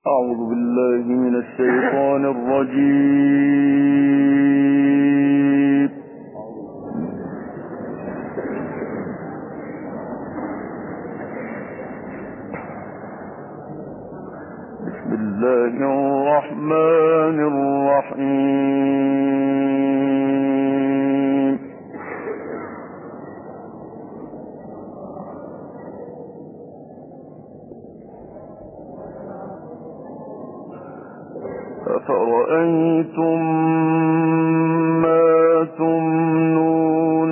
أعوذ بالله من الشيطان الرجيم. بسم الله الرحمن الرحيم. أفرأيتم ما تمنون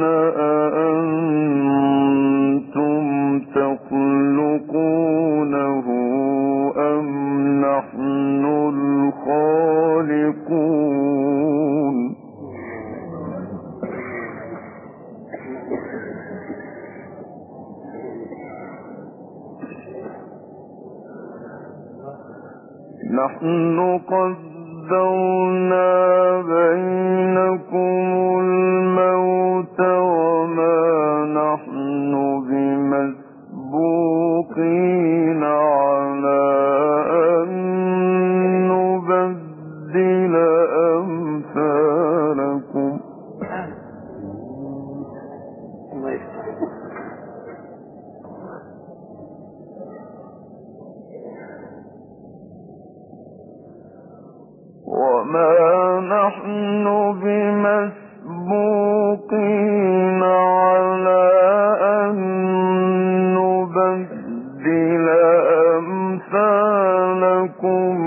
أأنتم تخلقونه أم نحن الخالقون؟ نحن قدرنا بينكم الموت وما نحن بمسبوقين على أن نبدل أمثالكم. وما نحن بمسبوقين على أن نبدل أمثالكم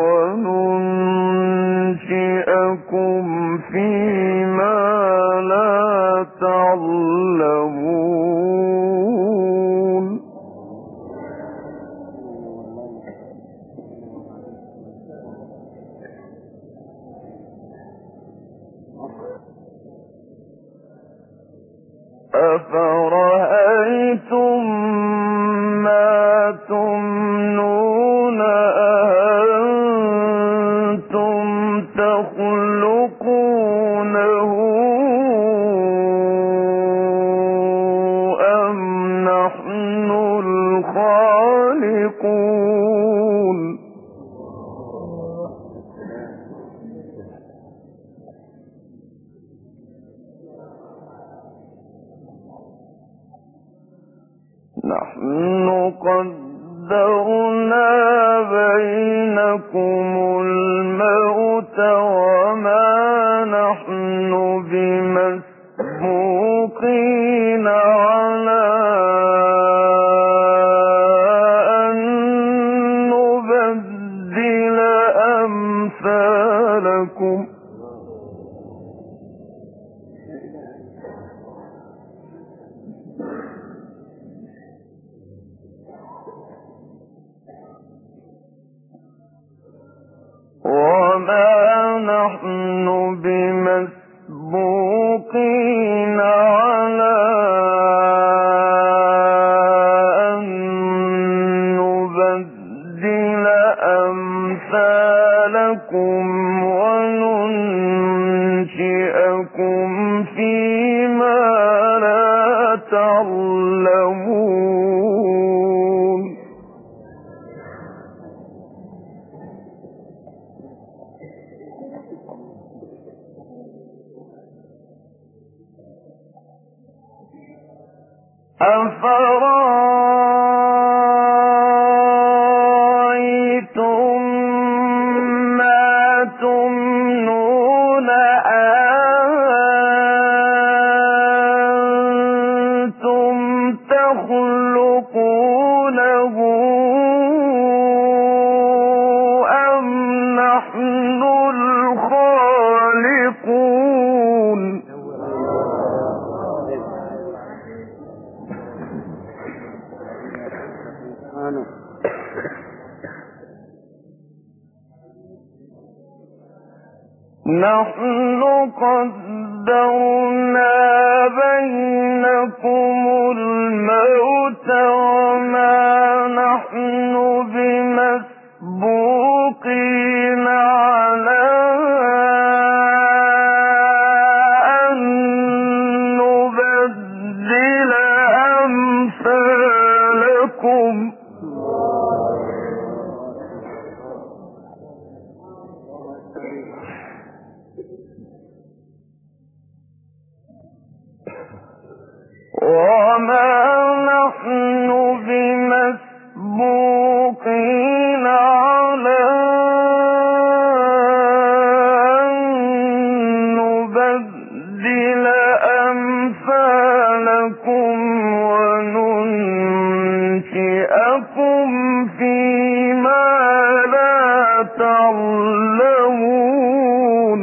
وننشئكم فيما لا تعلمون. أفرأيتم ما تمنون أأنتم تخلقونه أم نحن الخالقون؟ نحن قدرنا بينكم الموت وما نحن بمسبوقين على أن نبدل أمثالكم. وما نحن بمسبوقين على أن نبدل أمثالكم وننشئكم فيما لا تعلمون. أفرأيتم ما تمنون أأنتم تخلقونه أم نحن الخالقون؟ نحن قدرنا بينكم الموت وما نحن بمسبوقين على أن نبدل أمثالكم. وما نحن بمسبوقين على أن نبدل أمثالكم وننشئكم فيما لا تعلمون.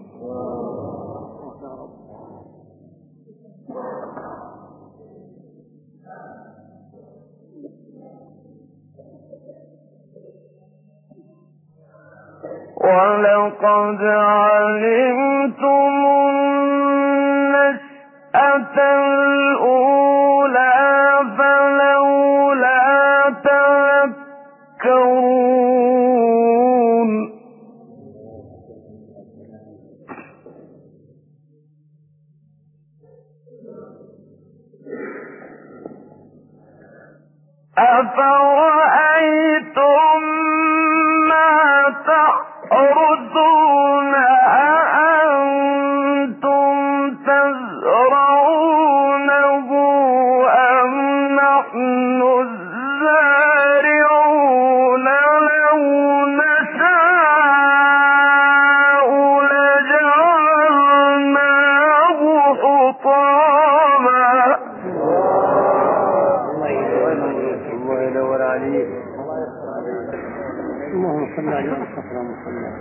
ولقد علمتم النشأة الأولى فلولا تذكرون. أفرأيتم ما تحرثون أأنتم تزرعونه أم نحن الزارعون؟ لو نشاء لجعلناه حطاما. الله ينور عليك. اللهم صل على محمد محمد.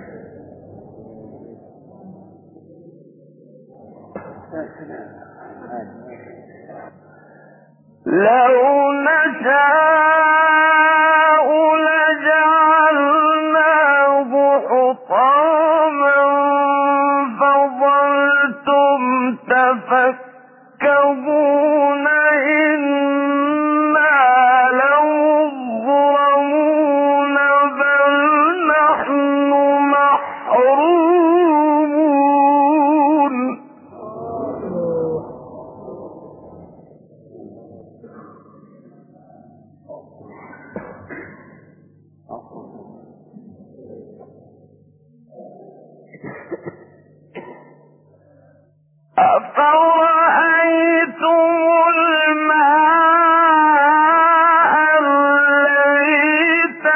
لو نشاء لجعلناه حطاما فظلتم تفكهون إنا لمغرمون بل نحن محرومون. أفرأيتم الماء الذي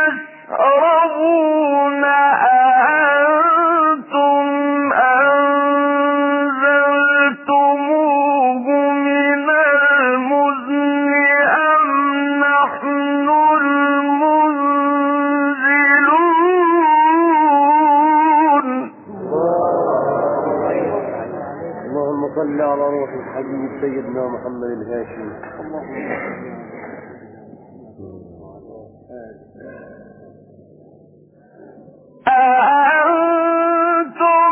تشربون أأنتم أنزلتموه من المزن أم نحن المنزلون؟ اللهم صل على روح الحبيب سيدنا محمد الهاشمي. أأنتم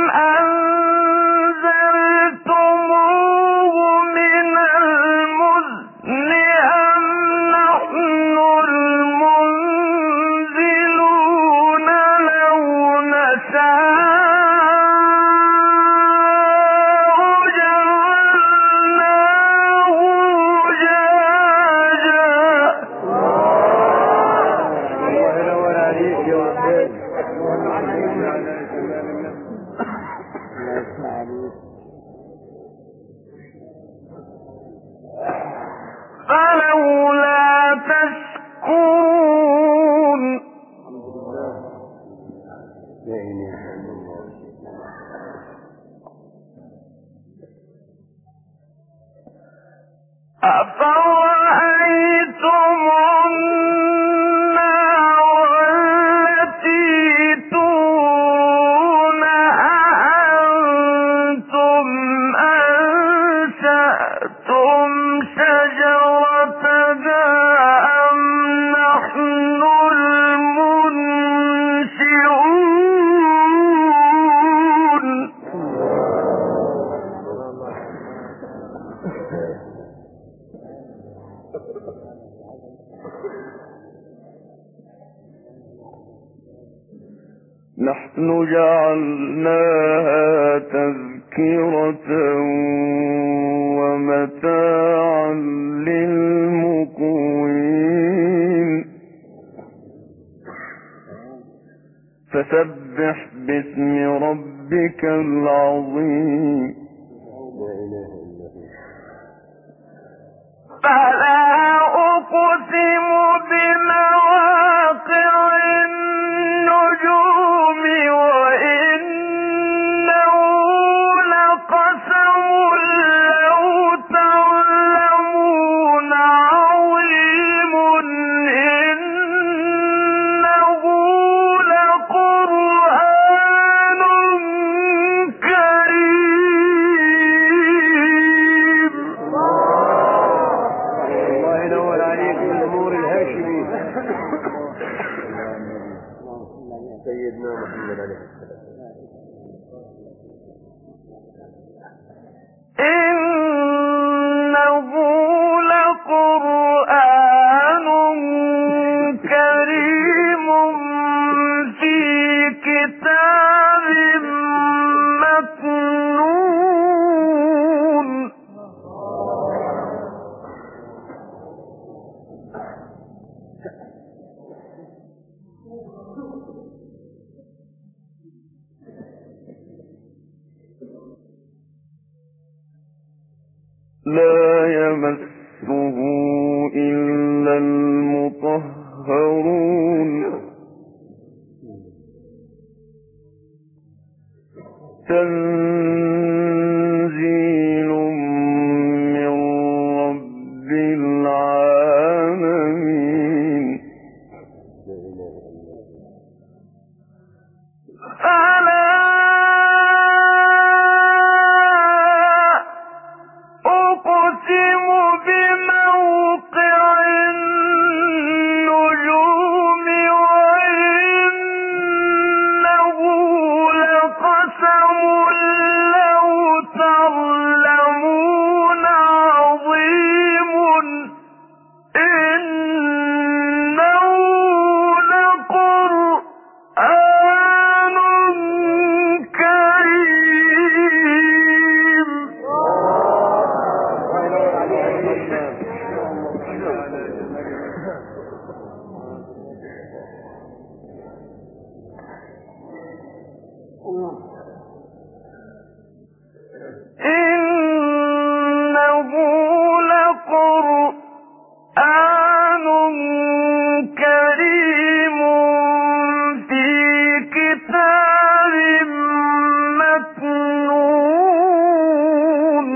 أنزلتموه من المزن أم نحن المنزلون؟ لو نشاء فلولا تشكرون. لا إله إلا الله. أفرأيتم النار التي تورون أأنتم أنشأتم شجرتها أم نحن المنشئون؟ نحن جعلناها تذكرة ومتاعا للمقوين فسبح باسم ربك العظيم. لا إله إلا هو. فلا أقسم بمواقع النجوم وإنه لقسم لو تعلمون عظيم إنه لقرآن كريم. الله ينور عليك بالنور الهاشمي سيدنا محمد عليه السلام. إنه لقرآن كريم في كتاب مكنون. لا يمسه إلا المطهرون تنزيل من رب العالمين. فلا أقسم بموقع النجوم وإنه لقسم لو تعلمون عظيم إنه لقرآن كريم. إنه لقرآن كريم في كتاب مكنون.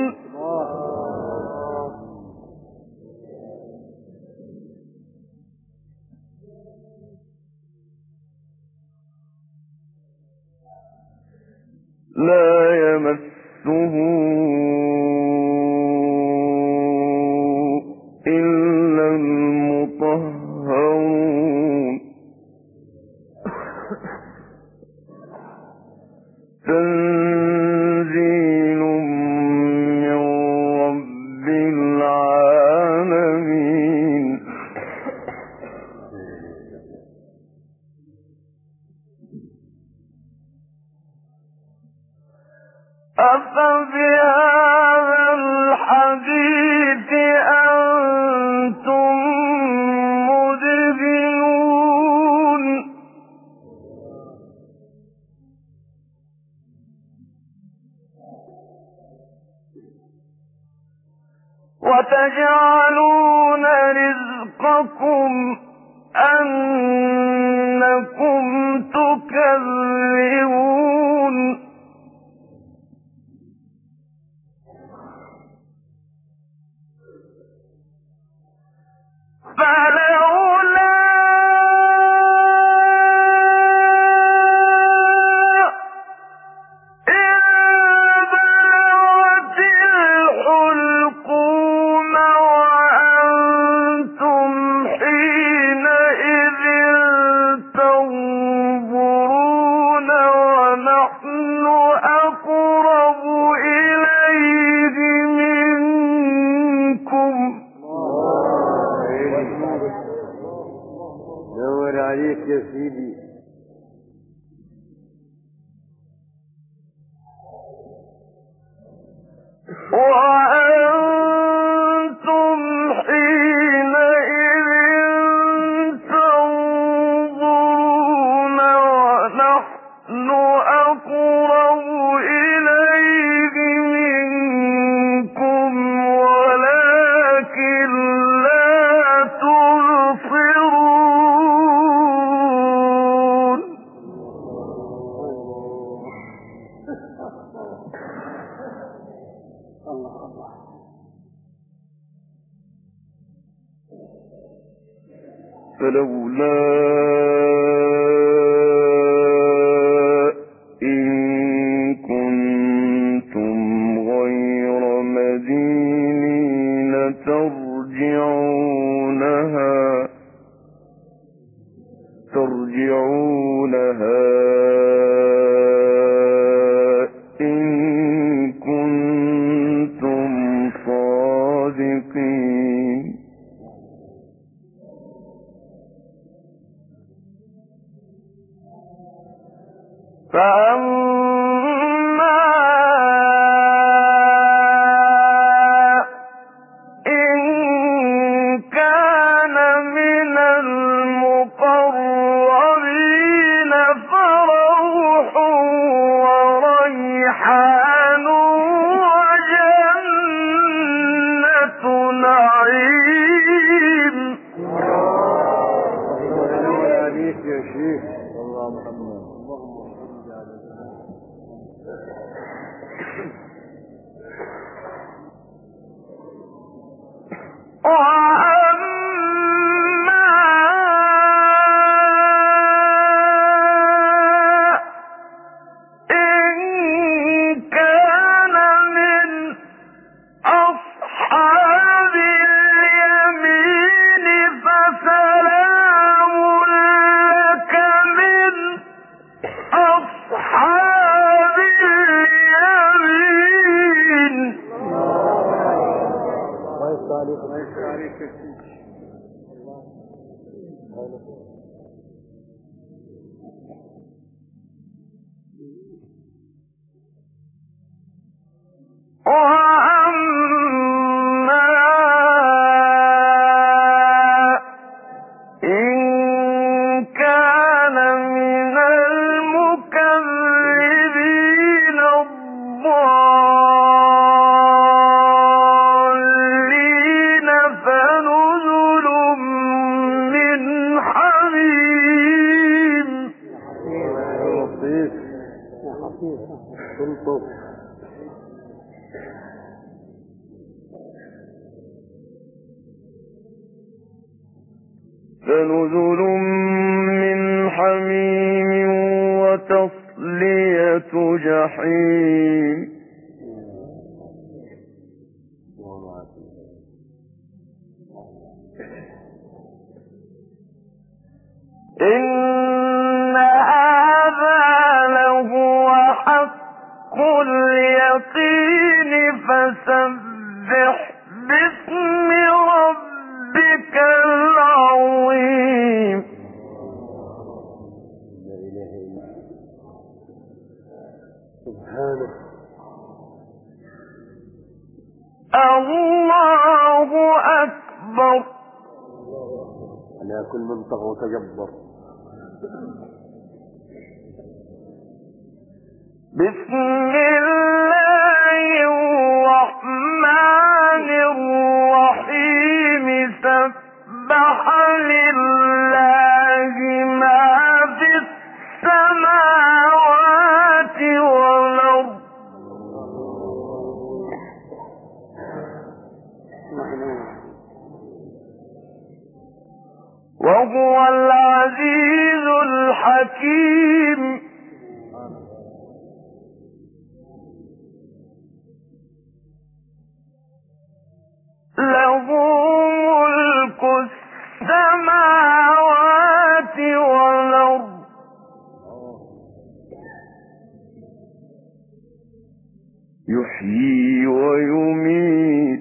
لا يمسه إلا المطهرون تنزيل من رب العالمين. أفبهذا الحديث أنتم مدهنون. وتجعلون رزقكم أنكم تكذبون. فلولا إذ بلغت الحلقوم وأنتم حينئذ تنظرون ونحن أقرب إليه منكم. نور عليك يا سيدي. وأنتم حينئذ تنظرون ونحن ونحن أقرب إليه منكم ولكن لا تبصرون. فلولا إن كنتم غير مدينين ترجعونها إن كنتم صادقين. فأما إن كان من المقربين فروح وريحان وجنة نعيم. عليك يا شيخ الله محمد. وأما إن كان من أصحاب اليمين فسلام لك من أصحاب اليمين. وأما إن كان من المكذبين الضالين فنزل من حميم. فنزل من حميم وتصلية جحيم. إن هذا لهو حق اليقين فسبح باسم ربك العظيم. سبحانه. الله أكبر. على كل من طغى وتجبر. بسم الله الرحمن الرحيم. سبح لله ما في السماوات والأرض وهو العزيز الحكيم. له ملك السماوات والأرض يحيي ويميت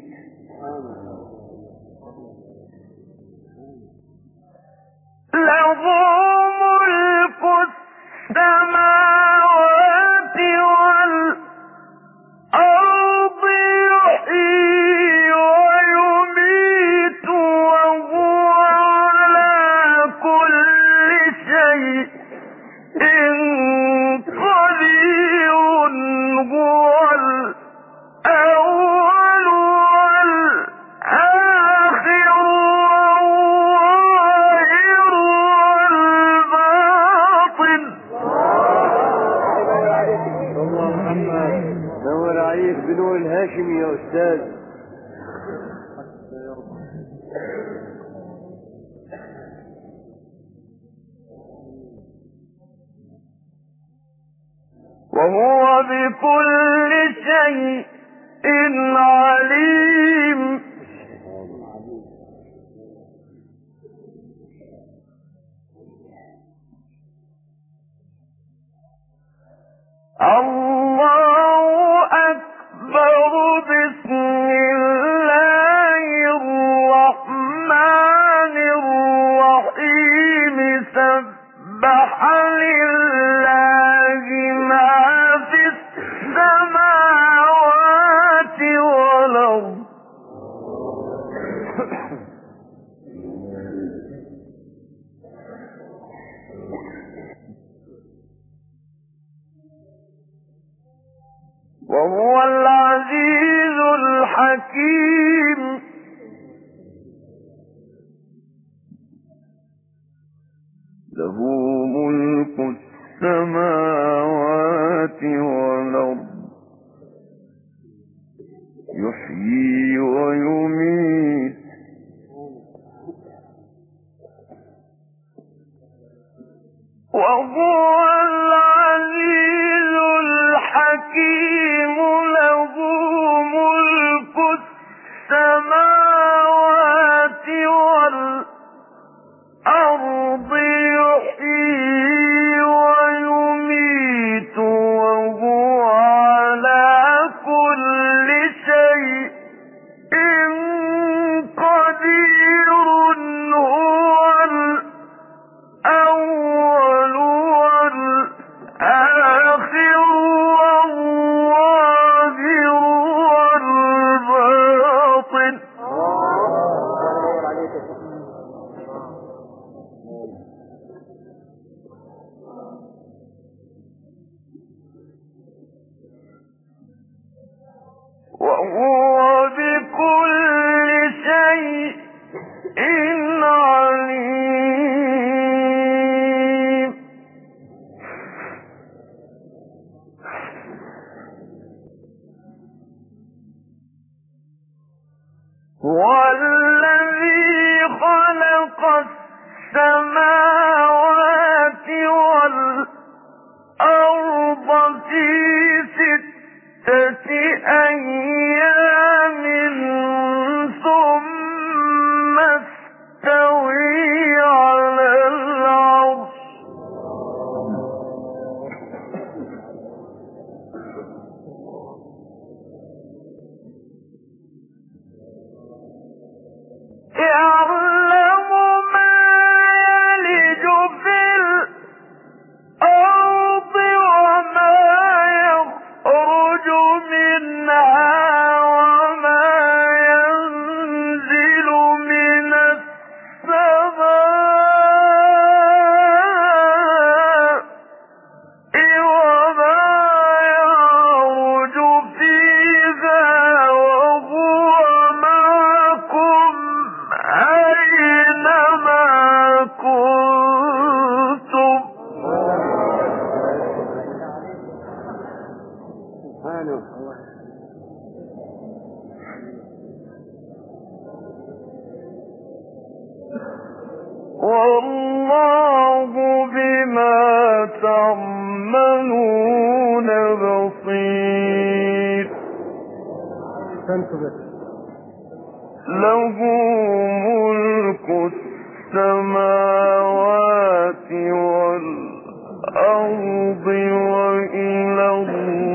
له ملك السماوات والأرض يحيي ويميت وهو على كل شيء عليك بنور الهاشمي يا أستاذ. وهو بكل شيء عليم. الله أكبر. بسم الله الرحمن الرحيم. سبح لله ما في السماوات والأرض. وهو العزيز الحكيم. له ملك السماوات والأرض. يحيي ويميت. وهو العزيز الحكيم. له ملك السماوات والأرض. يحيي ويميت وهو على كل شيء قدير. هو الأول والآخر والظاهر والباطن. وهو بكل شيء عليم. هو الذي خلق السماوات والأرض في 6 أيام ثم استوى على العرش. يعلم ما يلج في الأرض وما يخرج منها وما ينزل من السماء وما يعرج فيها وهو معكم أينما كنتم. والله بما تعملون بصير. له ملك السماوات والأرض وإلى الله